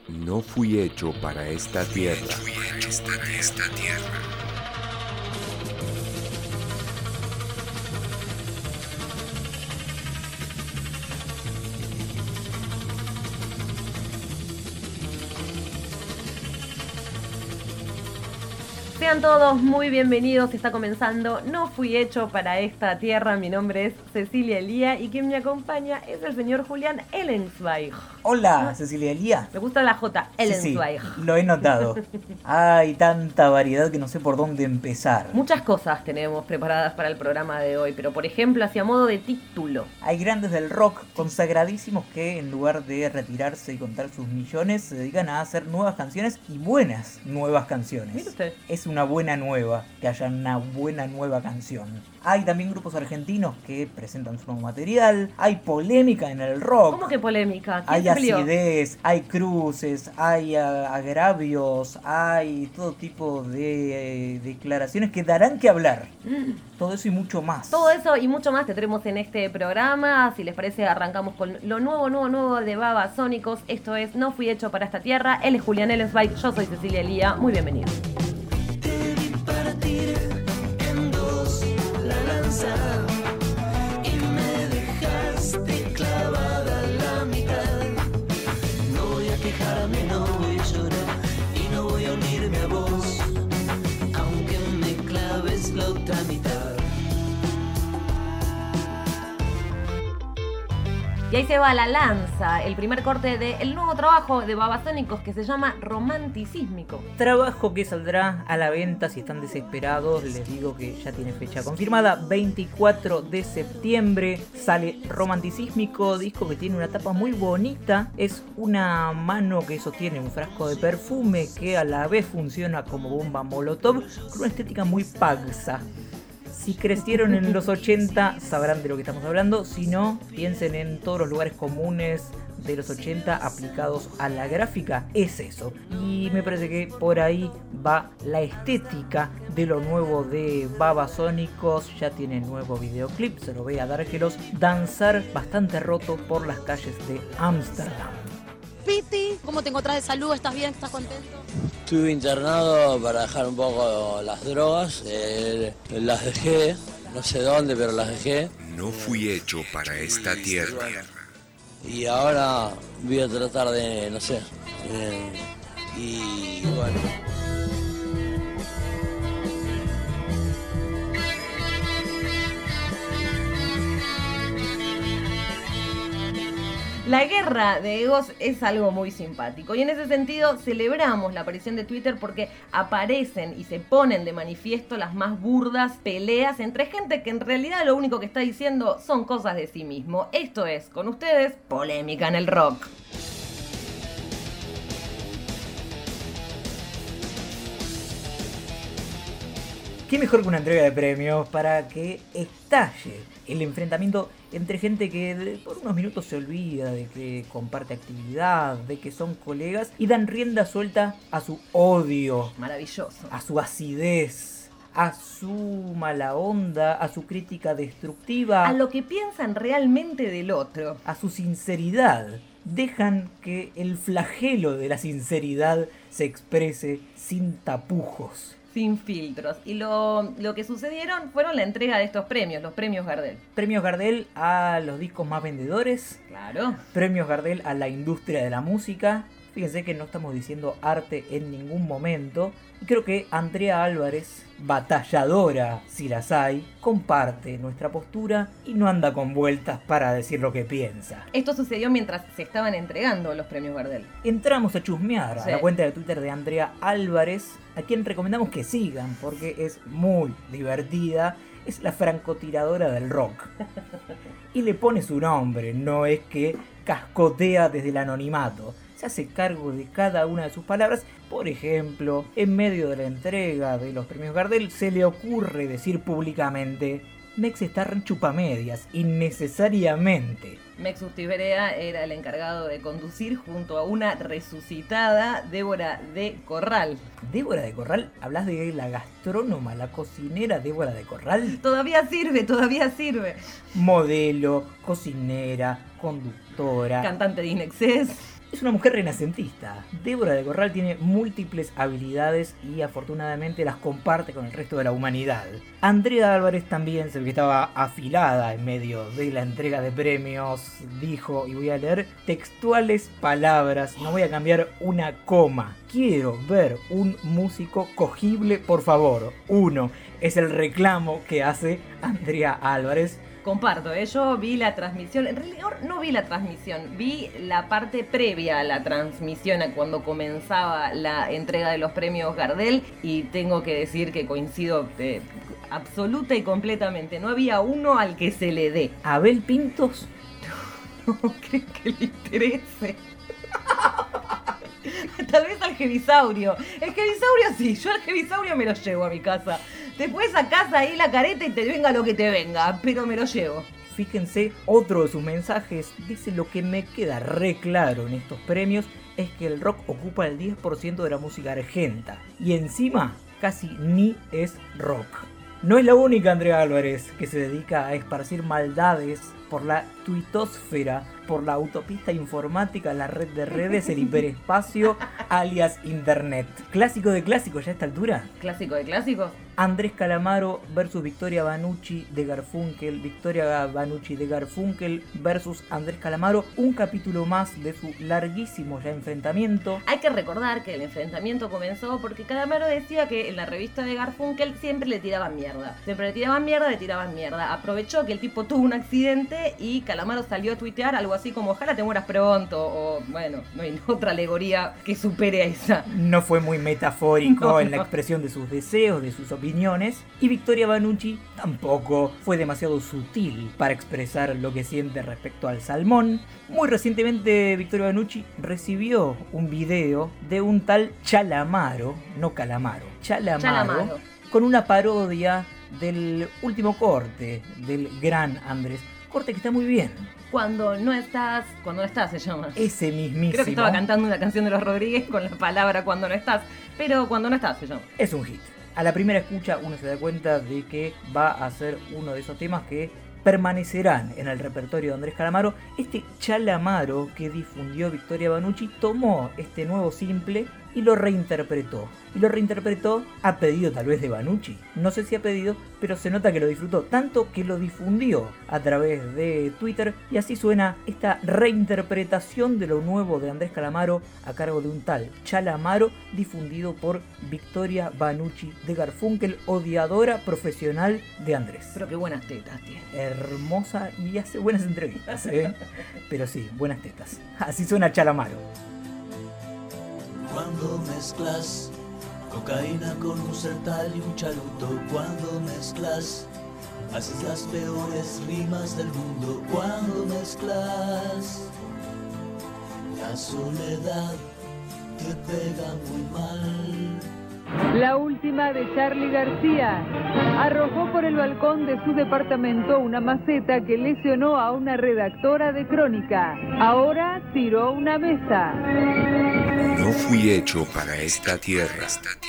No fui hecho para esta tierra. Sean todos muy bienvenidos, está comenzando No fui hecho para esta tierra. Mi nombre es Cecilia Elía y quien me acompaña es el señor Julián Ellensweig. Hola, Cecilia Elía. Me gusta la J, Ellensweig. Sí, lo he notado. Hay tanta variedad que no sé por dónde empezar. Muchas cosas tenemos preparadas para el programa de hoy, pero por ejemplo, hacia modo de título. Hay grandes del rock consagradísimos que en lugar de retirarse y contar sus millones se dedican a hacer nuevas canciones y buenas nuevas canciones. Mire usted. Es una buena nueva que haya una buena nueva canción. Hay también grupos argentinos que presentan su nuevo material. Hay polémica en el rock. ¿Cómo que polémica? ¿Quién Hay se peleó? acidez, hay cruces, hay agravios, hay todo tipo de declaraciones que darán que hablar. Todo eso y mucho más. Todo eso y mucho más tendremos en este programa. Si les parece, arrancamos con lo nuevo de Babasónicos. Esto es No fui hecho para esta tierra. Él es Julián Ellensweig, yo soy Cecilia Elía. Muy bienvenidos. Y me dejaste clavada a la mitad. No voy a quejarme, no voy a llorar y no voy a unirme a vos, aunque me claves la otra mitad. Y ahí se va la lanza, el primer corte del nuevo trabajo de Babasónicos que se llama Romanticísmico. Trabajo que saldrá a la venta si están desesperados. Les digo que ya tiene fecha confirmada. 24 de septiembre sale Romanticísmico, disco que tiene una tapa muy bonita. Es una mano que sostiene un frasco de perfume que a la vez funciona como bomba molotov con una estética muy pagsa. Si crecieron en los 80 sabrán de lo que estamos hablando. Si no, piensen en todos los lugares comunes de los 80 aplicados a la gráfica. Es eso. Y me parece que por ahí va la estética de lo nuevo de Babasónicos. Ya tiene nuevo videoclip. Se lo ve a Dárgelos danzar bastante roto por las calles de Ámsterdam. Piti, ¿cómo te encontrás de salud? ¿Estás bien? ¿Estás contento? Estuve internado para dejar un poco las drogas, las dejé, no sé dónde, pero las dejé. No fui hecho para esta tierra. Y ahora voy a tratar de, no sé, y bueno. La guerra de egos es algo muy simpático y en ese sentido celebramos la aparición de Twitter porque aparecen y se ponen de manifiesto las más burdas peleas entre gente que en realidad lo único que está diciendo son cosas de sí mismo. Esto es, con ustedes, polémica en el rock. ¿Qué mejor que una entrega de premios para que estalle el enfrentamiento entre gente que por unos minutos se olvida de que comparte actividad, de que son colegas y dan rienda suelta a su odio, Maravilloso. a su acidez, a su mala onda, a su crítica destructiva, A lo que piensan realmente del otro. a su sinceridad? Dejan que el flagelo de la sinceridad se exprese sin tapujos. Sin filtros. Y lo que sucedieron fueron la entrega de estos premios, los premios Gardel. Premios Gardel a los discos más vendedores. Claro. Premios Gardel a la industria de la música. Fíjense que no estamos diciendo arte en ningún momento. Y creo que Andrea Álvarez, batalladora si las hay, comparte nuestra postura y no anda con vueltas para decir lo que piensa. Esto sucedió mientras se estaban entregando los premios Gardel. Entramos a chusmear a Sí. la cuenta de Twitter de Andrea Álvarez, a quien recomendamos que sigan porque es muy divertida. Es la francotiradora del rock. Y le pone su nombre, no es que cascotea desde el anonimato. Se hace cargo de cada una de sus palabras. Por ejemplo, en medio de la entrega de los premios Gardel se le ocurre decir públicamente: Mex está re chupamedias, innecesariamente. Mex Urtiberea era el encargado de conducir junto a una resucitada Débora de Corral. ¿Débora de Corral? ¿Hablas de la gastrónoma, la cocinera Débora de Corral? Todavía sirve. Modelo, cocinera, conductora. Cantante de Inexcess. Es una mujer renacentista. Débora de Corral tiene múltiples habilidades y afortunadamente las comparte con el resto de la humanidad. Andrea Álvarez también se ve que estaba afilada en medio de la entrega de premios. Dijo, y voy a leer textuales palabras, no voy a cambiar una coma. Quiero ver un músico cogible, por favor. 1. Es el reclamo que hace Andrea Álvarez. Comparto, yo vi la transmisión, en realidad no vi la transmisión, vi la parte previa a la transmisión, a cuando comenzaba la entrega de los premios Gardel, y tengo que decir que coincido absoluta y completamente, no había uno al que se le dé. Abel Pintos. No creo que le interese. Tal vez al Jevisaurio. El Jevisaurio sí, yo al Jevisaurio me lo llevo a mi casa. Después sacás ahí la careta y te venga lo que te venga, pero me lo llevo. Fíjense, otro de sus mensajes dice: lo que me queda re claro en estos premios es que el rock ocupa el 10% de la música argenta. Y encima, casi ni es rock. No es la única Andrea Álvarez que se dedica a esparcir maldades por la tuitosfera, por la autopista informática, la red de redes, el hiperespacio, alias internet. Clásico de clásicos ya a esta altura. Clásico de clásicos. Andrés Calamaro versus Victoria Banucci de Garfunkel. Victoria Banucci de Garfunkel versus Andrés Calamaro. Un capítulo más de su larguísimo ya enfrentamiento. Hay que recordar que el enfrentamiento comenzó porque Calamaro decía que en la revista de Garfunkel siempre le tiraban mierda. Siempre le tiraban mierda. Aprovechó que el tipo tuvo un accidente y Calamaro salió a tuitear algo así como: ojalá te mueras pronto. O bueno, no hay otra alegoría que supere a esa. No fue muy metafórico No. en la expresión de sus deseos, de sus opiniones. Y Victoria Banucci tampoco fue demasiado sutil para expresar lo que siente respecto al salmón. Muy recientemente Victoria Banucci recibió un video de un tal Chalamaro, no Calamaro, Chalamaro, con una parodia del último corte del gran Andrés. Corte que está muy bien. Cuando no estás se llama. Ese mismísimo. Creo que estaba cantando una canción de los Rodríguez con la palabra cuando no estás, pero cuando no estás se llama. Es un hit. A la primera escucha uno se da cuenta de que va a ser uno de esos temas que permanecerán en el repertorio de Andrés Calamaro. Este Chalamaro que difundió Victoria Banucci tomó este nuevo simple y lo reinterpretó. Y lo reinterpretó a pedido tal vez de Banucci. No sé si a pedido, pero se nota que lo disfrutó tanto que lo difundió a través de Twitter. Y así suena esta reinterpretación de lo nuevo de Andrés Calamaro a cargo de un tal Chalamaro, difundido por Victoria Banucci de Garfunkel, odiadora profesional de Andrés. Pero qué buenas tetas tiene. Hermosa y hace buenas entrevistas, ¿eh? Pero sí, buenas tetas. Así suena Chalamaro. Cuando mezclas cocaína con un sertal y un charuto, cuando mezclas, haces las peores rimas del mundo. Cuando mezclas, la soledad te pega muy mal. La última de Charly García. Arrojó por el balcón de su departamento una maceta que lesionó a una redactora de Crónica. Ahora tiró una mesa. No fui hecho para esta tierra.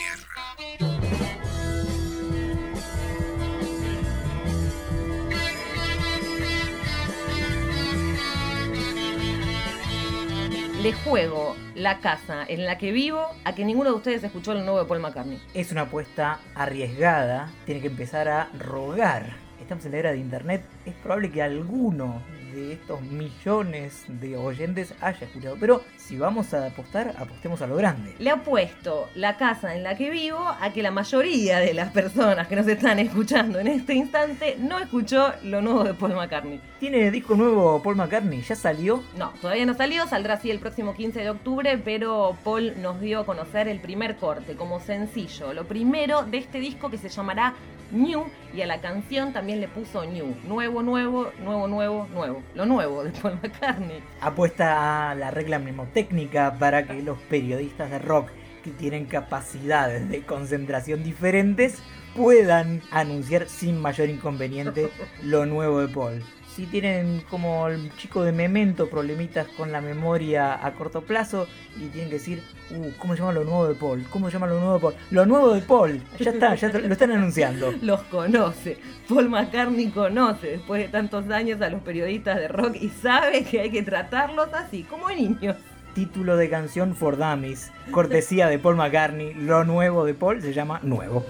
Le juego la casa en la que vivo a que ninguno de ustedes escuchó lo nuevo de Paul McCartney. Es una apuesta arriesgada, tiene que empezar a rogar. Estamos en la era de internet, es probable que alguno de estos millones de oyentes haya escuchado, pero si vamos a apostar, apostemos a lo grande. Le apuesto la casa en la que vivo a que la mayoría de las personas que nos están escuchando en este instante no escuchó lo nuevo de Paul McCartney. ¿Tiene disco nuevo Paul McCartney? ¿Ya salió? No, todavía no salió, saldrá así el próximo 15 de octubre, pero Paul nos dio a conocer el primer corte como sencillo, lo primero de este disco que se llamará New, y a la canción también le puso New, nuevo. Lo nuevo de Paul McCartney. Apuesta a la regla mnemotécnica para que los periodistas de rock que tienen capacidades de concentración diferentes puedan anunciar sin mayor inconveniente lo nuevo de Paul. Si tienen como el chico de Memento problemitas con la memoria a corto plazo y tienen que decir, ¿cómo se llama lo nuevo de Paul? ¿Cómo se llama lo nuevo de Paul? Lo nuevo de Paul, ya está, ya lo están anunciando. Los conoce, Paul McCartney conoce después de tantos años a los periodistas de rock y sabe que hay que tratarlos así, como niños. título de canción for Dummies, cortesía de Paul McCartney. Lo nuevo de Paul se llama Nuevo.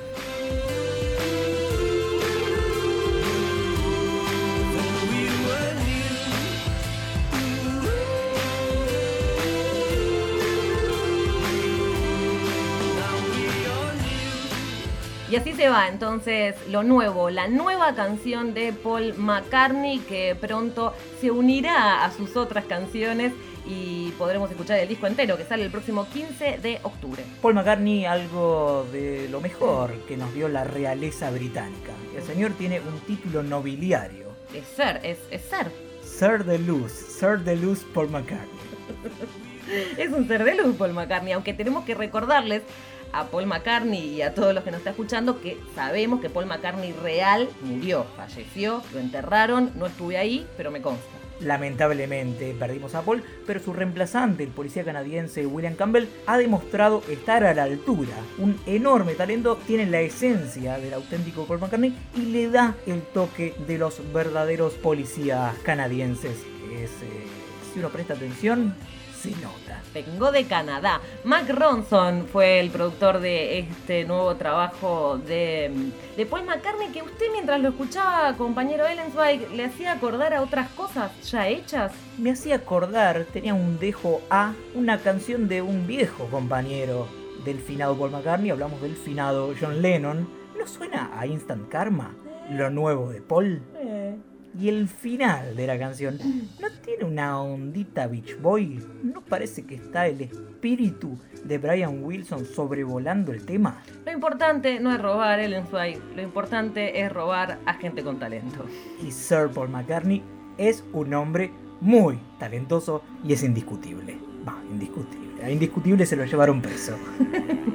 Y así se va entonces lo nuevo, la nueva canción de Paul McCartney, que pronto se unirá a sus otras canciones y podremos escuchar el disco entero, que sale el próximo 15 de octubre. Paul McCartney, algo de lo mejor que nos dio la realeza británica. El señor tiene un título nobiliario. Es Sir, es Sir. Sir de Luz Paul McCartney. Es un ser de luz Paul McCartney, aunque tenemos que recordarles a Paul McCartney y a todos los que nos están escuchando que sabemos que Paul McCartney real murió, falleció, lo enterraron, no estuve ahí, pero me consta. Lamentablemente perdimos a Paul, pero su reemplazante, el policía canadiense William Campbell, ha demostrado estar a la altura. Un enorme talento, tiene la esencia del auténtico Paul McCartney y le da el toque de los verdaderos policías canadienses. Si uno presta atención, se nota. Vengo de Canadá. Mark Ronson fue el productor de este nuevo trabajo de Paul McCartney, que usted mientras lo escuchaba, compañero Ellenzweig, le hacía acordar a otras cosas ya hechas. Me hacía acordar, tenía un dejo a una canción de un viejo compañero del finado Paul McCartney, hablamos del finado John Lennon. ¿No suena a Instant Karma? Lo nuevo de Paul. Y el final de la canción, ¿no tiene una ondita Beach Boy? ¿No parece que está el espíritu de Brian Wilson sobrevolando el tema? Lo importante no es robar Ellenzweig, lo importante es robar a gente con talento. Y Sir Paul McCartney es un hombre muy talentoso y es indiscutible. Indiscutible. A indiscutible se lo llevaron preso. No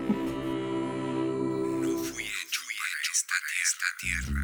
fui hecho para esta tierra.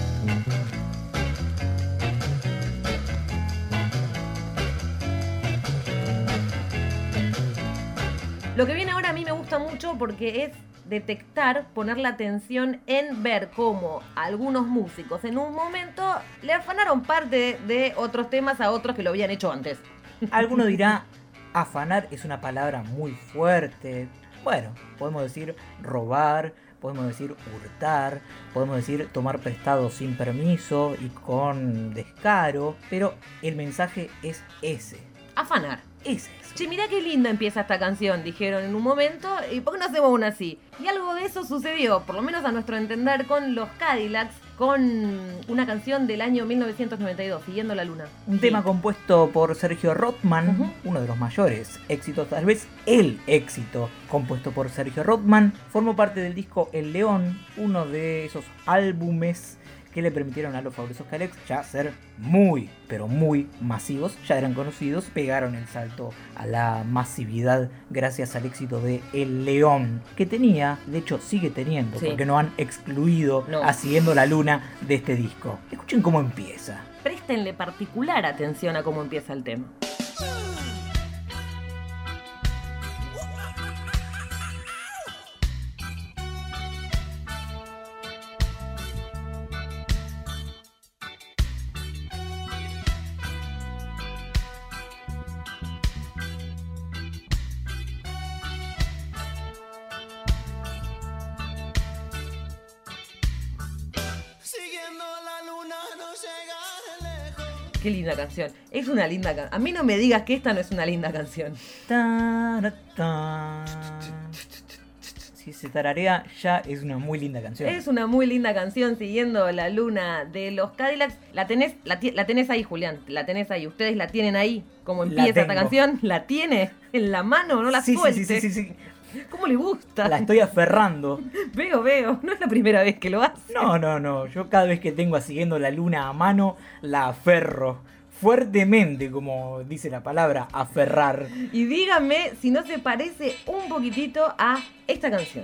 Lo que viene ahora a mí me gusta mucho porque es detectar, poner la atención en ver cómo algunos músicos en un momento le afanaron parte de otros temas a otros que lo habían hecho antes. Alguno dirá, afanar es una palabra muy fuerte. Bueno, podemos decir robar, podemos decir hurtar, podemos decir tomar prestado sin permiso y con descaro, pero el mensaje es ese. Afanar. Es eso. Che, mirá qué linda empieza esta canción, dijeron en un momento, ¿y por qué no hacemos una así? Y algo de eso sucedió, por lo menos a nuestro entender, con los Cadillacs, con una canción del año 1992, Siguiendo la Luna. Un tema compuesto por Sergio Rothman, uno de los mayores éxitos, tal vez el éxito compuesto por Sergio Rothman. Formó parte del disco El León, uno de esos álbumes que le permitieron a los fabulosos Cadillacs ya ser muy, pero muy masivos. Ya eran conocidos, pegaron el salto a la masividad gracias al éxito de El León, que tenía, de hecho sigue teniendo, porque no han excluido a Siguiendo la Luna de este disco. Escuchen cómo empieza. Préstenle particular atención a cómo empieza el tema. Qué linda canción. Es una linda canción. A mí no me digas que esta no es una linda canción. Si se tararea, ya es una muy linda canción. Es una muy linda canción, Siguiendo la Luna de los Cadillacs. La tenés ahí, Julián. La tenés ahí. Ustedes la tienen ahí. ¿Cómo empieza esta canción? ¿La tiene en la mano? No la suelte. Sí. ¿Cómo le gusta? La estoy aferrando. Veo. No es la primera vez que lo hace. No. Yo cada vez que tengo a Siguiendo la Luna a mano, la aferro. Fuertemente, como dice la palabra, aferrar. Y díganme si no se parece un poquitito a esta canción.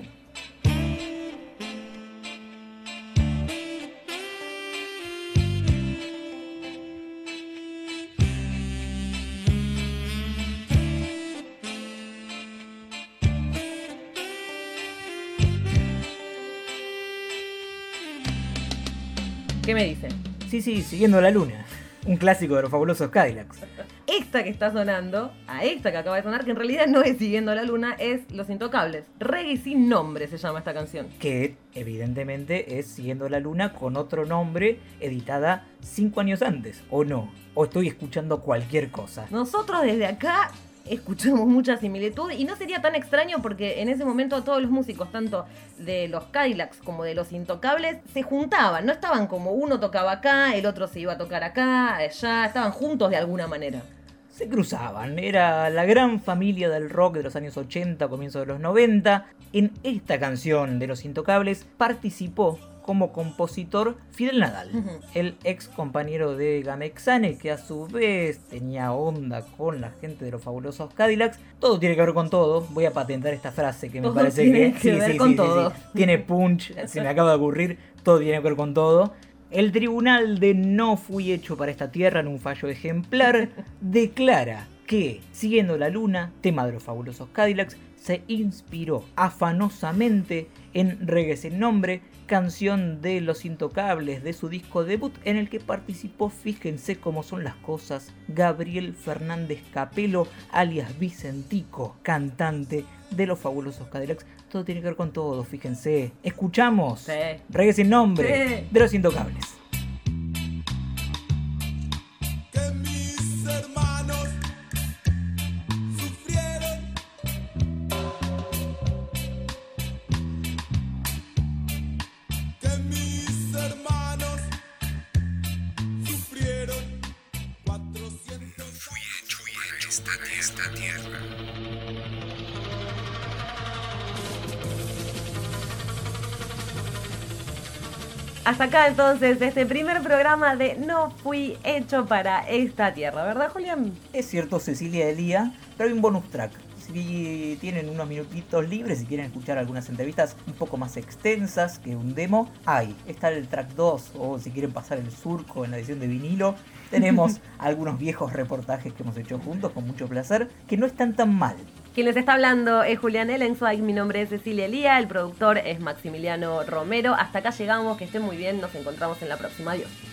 ¿Qué me dicen? Sí, Siguiendo la Luna. Un clásico de los fabulosos Cadillacs. esta que está sonando, a esta que acaba de sonar, que en realidad no es Siguiendo la Luna, es Los Intocables. Reggae sin nombre se llama esta canción. Que evidentemente es Siguiendo la Luna con otro nombre, editada 5 años antes, ¿o no? ¿O estoy escuchando cualquier cosa? Nosotros desde acá escuchamos mucha similitud y no sería tan extraño porque en ese momento todos los músicos, tanto de los Cadillacs como de los Intocables, se juntaban, no estaban como uno tocaba acá, el otro se iba a tocar acá, allá, estaban juntos de alguna manera. Se cruzaban, era la gran familia del rock de los años 80, comienzo de los 90. En esta canción de Los Intocables participó como compositor Fidel Nadal, el ex compañero de Gamexane, que a su vez tenía onda con la gente de los fabulosos Cadillacs. Todo tiene que ver con todo. Voy a patentar esta frase que me Todo parece tiene que ver con todo. tiene punch, se me acaba de ocurrir. Todo tiene que ver con todo. El tribunal de No Fui Hecho para esta Tierra, en un fallo ejemplar, declara que Siguiendo la Luna, tema de los fabulosos Cadillacs, se inspiró afanosamente en Reggae sin Nombre, canción de Los Intocables de su disco debut, en el que participó, fíjense cómo son las cosas, Gabriel Fernández Capelo, alias Vicentico, cantante de los fabulosos Cadillacs. Todo tiene que ver con todo, fíjense. Escuchamos Sí. Reggae sin Nombre Sí. de Los Intocables. Que mis hermanos sufrieron, que mis hermanos sufrieron 400 Fui hecho para esta tierra. Hasta acá entonces este primer programa de No Fui Hecho para esta Tierra, ¿verdad, Julián? Es cierto, Cecilia Elía, pero hay un bonus track. Si tienen unos minutitos libres, si quieren escuchar algunas entrevistas un poco más extensas que un demo, ahí está el track 2, o si quieren pasar el surco en la edición de vinilo, tenemos algunos viejos reportajes que hemos hecho juntos con mucho placer, que no están tan mal. Quien les está hablando es Julián Ellenzweig, mi nombre es Cecilia Elía, el productor es Maximiliano Romero. Hasta acá llegamos, que estén muy bien, nos encontramos en la próxima. Adiós.